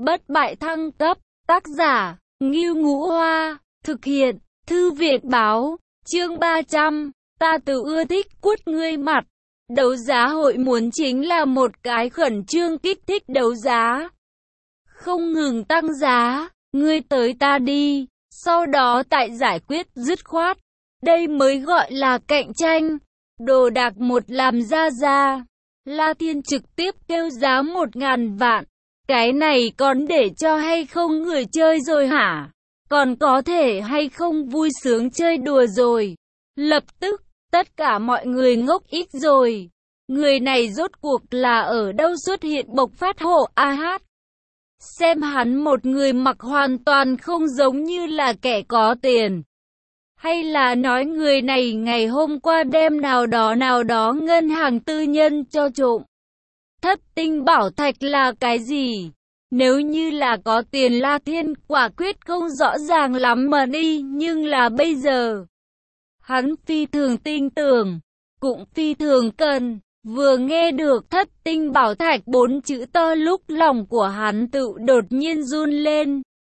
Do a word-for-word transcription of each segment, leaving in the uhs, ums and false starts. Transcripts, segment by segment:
Bất bại thăng cấp, tác giả, Ngưu Ngũ Hoa, thực hiện, Thư viện báo, chương ba trăm, ta tự ưa thích quất ngươi mặt. Đấu giá hội muốn chính là một cái khẩn trương kích thích đấu giá. Không ngừng tăng giá, ngươi tới ta đi, sau đó tại giải quyết dứt khoát. Đây mới gọi là cạnh tranh. Đồ đạc một làm ra ra. La Thiên trực tiếp kêu giá một ngàn vạn. Cái này còn để cho hay không người chơi rồi hả? Còn có thể hay không vui sướng chơi đùa rồi? Lập tức, tất cả mọi người ngốc ít rồi. Người này rốt cuộc là ở đâu xuất hiện bộc phát hộ a hát? Xem hắn một người mặc hoàn toàn không giống như là kẻ có tiền. Hay là nói người này ngày hôm qua đem nào đó nào đó ngân hàng tư nhân cho trộm? Thất tinh bảo thạch là cái gì? Nếu như là có tiền La Thiên quả quyết không rõ ràng lắm mà đi, nhưng là bây giờ. Hắn phi thường tin tưởng, cũng phi thường cần. Vừa nghe được thất tinh bảo thạch bốn chữ to lúc lòng của hắn tự đột nhiên run lên.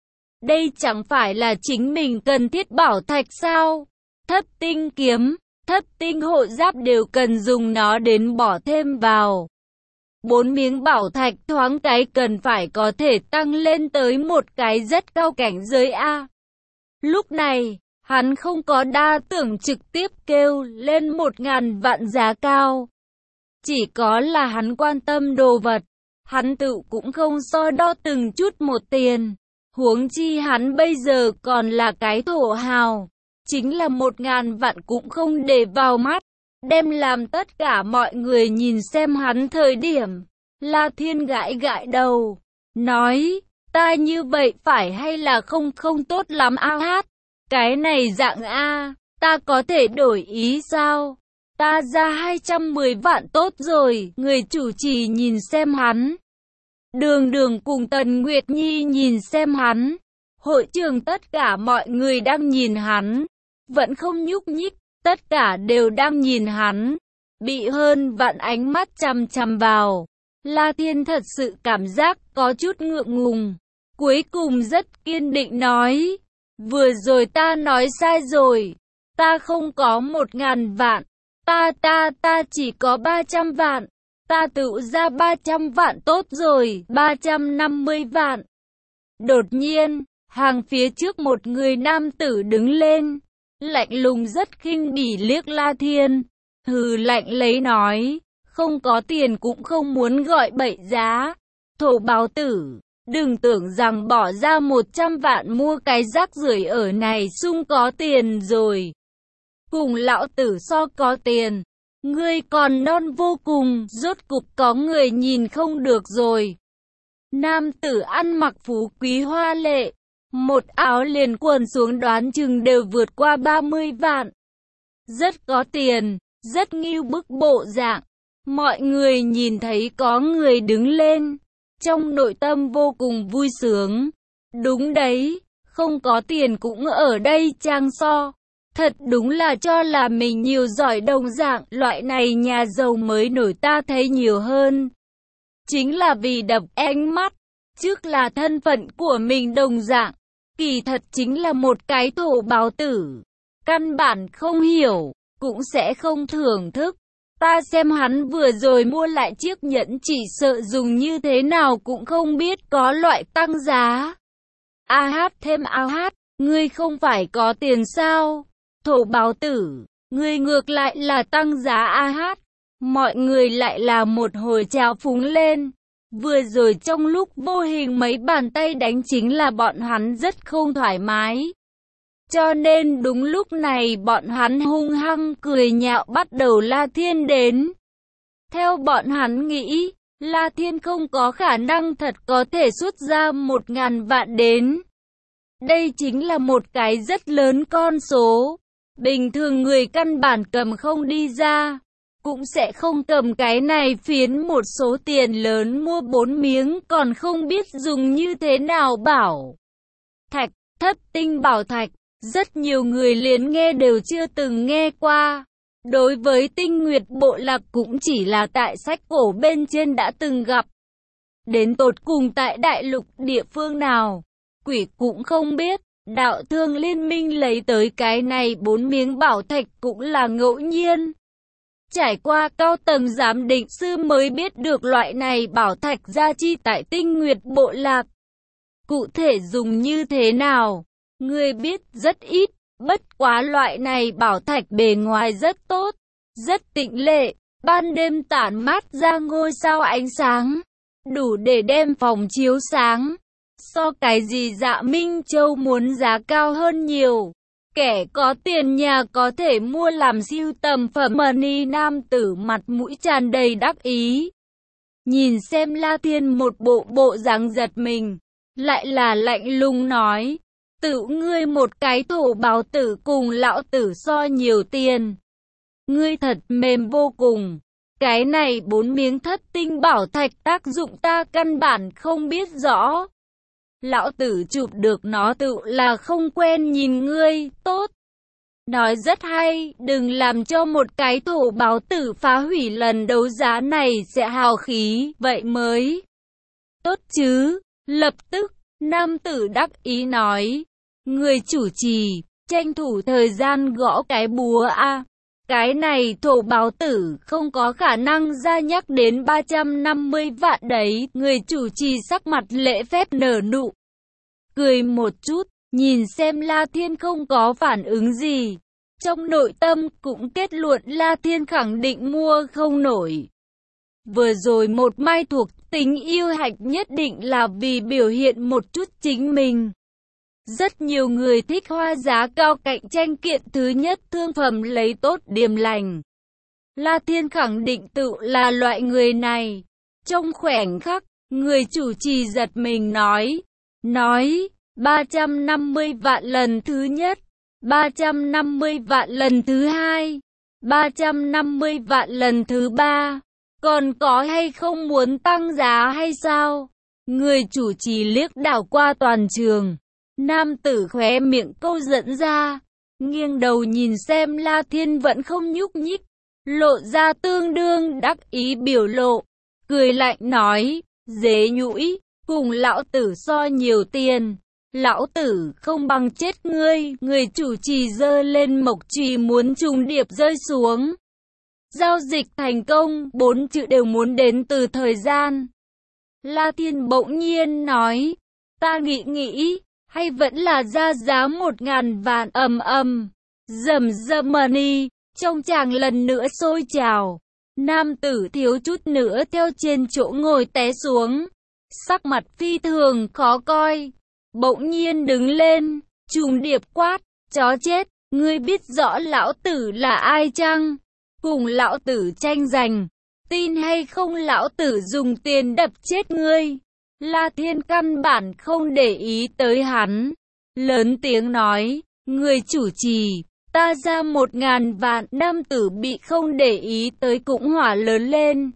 Đây chẳng phải là chính mình cần thiết bảo thạch sao? Thất tinh kiếm, thất tinh hộ giáp đều cần dùng nó đến bỏ thêm vào. Bốn miếng bảo thạch thoáng cái cần phải có thể tăng lên tới một cái rất cao cảnh giới A. Lúc này, hắn không có đa tưởng trực tiếp kêu lên một ngàn vạn giá cao. Chỉ có là hắn quan tâm đồ vật, hắn tự cũng không so đo từng chút một tiền. Huống chi hắn bây giờ còn là cái thổ hào, chính là một ngàn vạn cũng không để vào mắt. Đem làm tất cả mọi người nhìn xem hắn thời điểm. La Thiên gãi gãi đầu, nói, ta như vậy phải hay là không không tốt lắm a hát. Cái này dạng A, ta có thể đổi ý sao? Ta ra hai trăm mười vạn tốt rồi, người chủ trì nhìn xem hắn. Đường Đường cùng Tần Nguyệt Nhi nhìn xem hắn. Hội trường tất cả mọi người đang nhìn hắn. Vẫn không nhúc nhích, tất cả đều đang nhìn hắn. Bị hơn vạn ánh mắt chằm chằm vào. La Thiên thật sự cảm giác có chút ngượng ngùng. Cuối cùng rất kiên định nói. Vừa rồi ta nói sai rồi. Ta không có một ngàn vạn. Ta ta ta chỉ có ba trăm vạn. Ta tự ra ba trăm vạn tốt rồi, ba trăm năm mươi vạn. Đột nhiên, hàng phía trước một người nam tử đứng lên. Lạnh lùng rất khinh bỉ liếc La Thiên. Hừ lạnh lấy nói, không có tiền cũng không muốn gọi bậy giá. Thổ báo tử, đừng tưởng rằng bỏ ra một trăm vạn mua cái rác rưởi ở này sung có tiền rồi. Cùng lão tử so có tiền. Ngươi còn non vô cùng, rốt cục có người nhìn không được rồi. Nam tử ăn mặc phú quý hoa lệ, một áo liền quần xuống đoán chừng đều vượt qua ba mươi vạn. Rất có tiền, rất ngưu bức bộ dạng. Mọi người nhìn thấy có người đứng lên, trong nội tâm vô cùng vui sướng. Đúng đấy, không có tiền cũng ở đây trang so. Thật đúng là cho là mình nhiều giỏi đồng dạng, loại này nhà giàu mới nổi ta thấy nhiều hơn. Chính là vì đập ánh mắt, trước là thân phận của mình đồng dạng, kỳ thật chính là một cái thổ báo tử. Căn bản không hiểu, cũng sẽ không thưởng thức. Ta xem hắn vừa rồi mua lại chiếc nhẫn chỉ sợ dùng như thế nào cũng không biết có loại tăng giá. A hát thêm A hát, ngươi không phải có tiền sao? Thổ báo tử, người ngược lại là tăng giá a hát. Mọi người lại là một hồi trào phúng lên. Vừa rồi trong lúc vô hình mấy bàn tay đánh chính là bọn hắn rất không thoải mái. Cho nên đúng lúc này bọn hắn hung hăng cười nhạo bắt đầu La Thiên đến. Theo bọn hắn nghĩ, La Thiên không có khả năng thật có thể xuất ra một ngàn vạn đến. Đây chính là một cái rất lớn con số. Bình thường người căn bản cầm không đi ra, cũng sẽ không cầm cái này phiến một số tiền lớn mua bốn miếng còn không biết dùng như thế nào bảo. Thạch, thất tinh bảo thạch, rất nhiều người liền nghe đều chưa từng nghe qua. Đối với tinh nguyệt bộ lạc cũng chỉ là tại sách cổ bên trên đã từng gặp. Đến tột cùng tại đại lục địa phương nào, quỷ cũng không biết. Đạo Thương Liên Minh lấy tới cái này bốn miếng bảo thạch cũng là ngẫu nhiên. Trải qua cao tầng giám định sư mới biết được loại này bảo thạch gia chi tại Tinh Nguyệt bộ lạc. Cụ thể dùng như thế nào, người biết rất ít, bất quá loại này bảo thạch bề ngoài rất tốt, rất tịnh lệ, ban đêm tản mát ra ngôi sao ánh sáng, đủ để đem phòng chiếu sáng. So cái gì Dạ Minh Châu muốn giá cao hơn nhiều. Kẻ có tiền nhà có thể mua làm sưu tầm phẩm. Money nam tử mặt mũi tràn đầy đắc ý. Nhìn xem La Thiên một bộ bộ dáng giật mình, lại là lạnh lùng nói, tự ngươi một cái thổ báo tử cùng lão tử so nhiều tiền. Ngươi thật mềm vô cùng. Cái này bốn miếng thất tinh bảo thạch tác dụng ta căn bản không biết rõ. Lão tử chụp được nó tự là không quen nhìn ngươi, tốt. Nói rất hay, đừng làm cho một cái thổ báo tử phá hủy lần đấu giá này sẽ hào khí, vậy mới tốt chứ. Lập tức, nam tử đắc ý nói, người chủ trì, tranh thủ thời gian gõ cái búa a. Cái này thổ báo tử không có khả năng ra nhắc đến ba trăm năm mươi vạn đấy. Người chủ trì sắc mặt lễ phép nở nụ cười một chút, nhìn xem La Thiên không có phản ứng gì. Trong nội tâm cũng kết luận La Thiên khẳng định mua không nổi. Vừa rồi một mai thuộc tính yêu hạch nhất định là vì biểu hiện một chút chính mình. Rất nhiều người thích hoa giá cao cạnh tranh kiện thứ nhất thương phẩm lấy tốt điềm lành. La Thiên khẳng định tự là loại người này. Trong khoảnh khắc, người chủ trì giật mình nói, nói, ba trăm năm mươi vạn lần thứ nhất, ba trăm năm mươi vạn lần thứ hai, ba trăm năm mươi vạn lần thứ ba, còn có hay không muốn tăng giá hay sao? Người chủ trì liếc đảo qua toàn trường. Nam tử khóe miệng câu dẫn ra, nghiêng đầu nhìn xem La Thiên vẫn không nhúc nhích, lộ ra tương đương đắc ý biểu lộ, cười lạnh nói, dế nhũi, cùng lão tử so nhiều tiền, lão tử không bằng chết ngươi. Người chủ trì giơ lên mộc chùy muốn trùng điệp rơi xuống. Giao dịch thành công, bốn chữ đều muốn đến từ thời gian. La Thiên bỗng nhiên nói, ta nghĩ nghĩ, hay vẫn là ra giá một ngàn vạn. Ầm ầm, rầm rầm money, trong tràng lần nữa sôi trào. Nam tử thiếu chút nữa theo trên chỗ ngồi té xuống, sắc mặt phi thường khó coi, bỗng nhiên đứng lên, trùng điệp quát, chó chết, ngươi biết rõ lão tử là ai chăng? Cùng lão tử tranh giành, tin hay không lão tử dùng tiền đập chết ngươi. La Thiên căn bản không để ý tới hắn, lớn tiếng nói, người chủ trì, ta ra một ngàn vạn. Nam tử bị không để ý tới cũng hỏa lớn lên,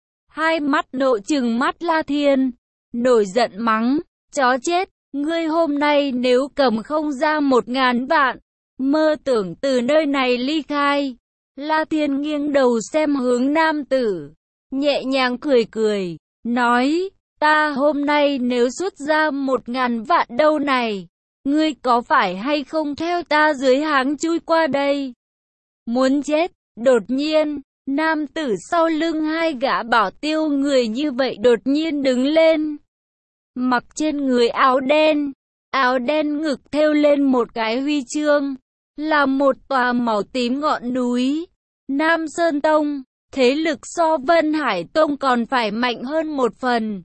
hai mắt nộ trừng mắt La Thiên, nổi giận mắng, chó chết, ngươi hôm nay nếu cầm không ra một ngàn vạn, mơ tưởng từ nơi này ly khai. La Thiên nghiêng đầu xem hướng nam tử, nhẹ nhàng cười cười, nói, ta hôm nay nếu xuất ra một ngàn vạn đâu này, ngươi có phải hay không theo ta dưới háng chui qua đây? Muốn chết. Đột nhiên, nam tử sau lưng hai gã bảo tiêu người như vậy đột nhiên đứng lên. Mặc trên người áo đen, áo đen ngực thêu lên một cái huy chương, là một tòa màu tím ngọn núi. Nam Sơn Tông, thế lực so Vân Hải Tông còn phải mạnh hơn một phần.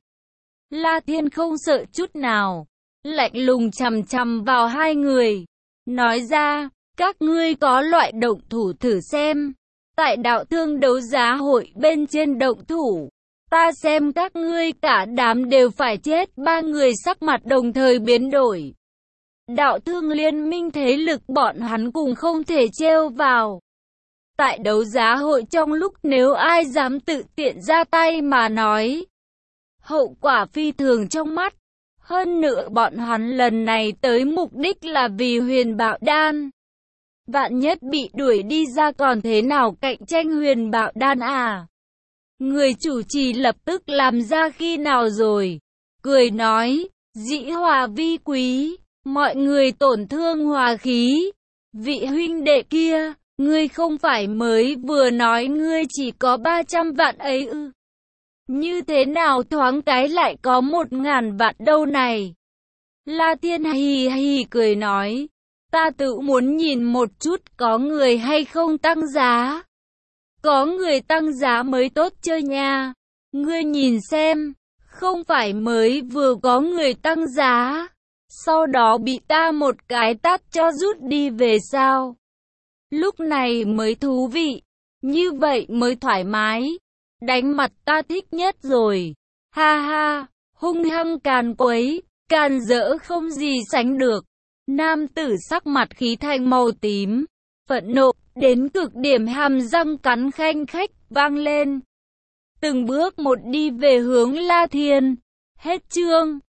La Thiên không sợ chút nào, lạnh lùng chằm chằm vào hai người, nói ra, các ngươi có loại động thủ thử xem, tại đạo thương đấu giá hội bên trên động thủ, ta xem các ngươi cả đám đều phải chết. Ba người sắc mặt đồng thời biến đổi. Đạo thương liên minh thế lực bọn hắn cùng không thể trêu vào. Tại đấu giá hội trong lúc nếu ai dám tự tiện ra tay mà nói, hậu quả phi thường trong mắt. Hơn nữa bọn hắn lần này tới mục đích là vì huyền bạo đan. Vạn nhất bị đuổi đi ra còn thế nào cạnh tranh huyền bạo đan à? Người chủ trì lập tức làm ra khi nào rồi, cười nói, dĩ hòa vi quý, mọi người tổn thương hòa khí. Vị huynh đệ kia, ngươi không phải mới vừa nói ngươi chỉ có ba trăm vạn ấy ư? Như thế nào thoáng cái lại có một ngàn vạn đâu này? La Thiên hì hì cười nói, ta tự muốn nhìn một chút có người hay không tăng giá. Có người tăng giá mới tốt chơi nha. Ngươi nhìn xem, không phải mới vừa có người tăng giá, sau đó bị ta một cái tát cho rút đi về sao? Lúc này mới thú vị, như vậy mới thoải mái. Đánh mặt ta thích nhất rồi. Ha ha, hung hăng càn quấy, càn rỡ không gì sánh được. Nam tử sắc mặt khí thành màu tím, phẫn nộ, đến cực điểm hàm răng cắn khanh khách, vang lên. Từng bước một đi về hướng La Thiên. Hết chương.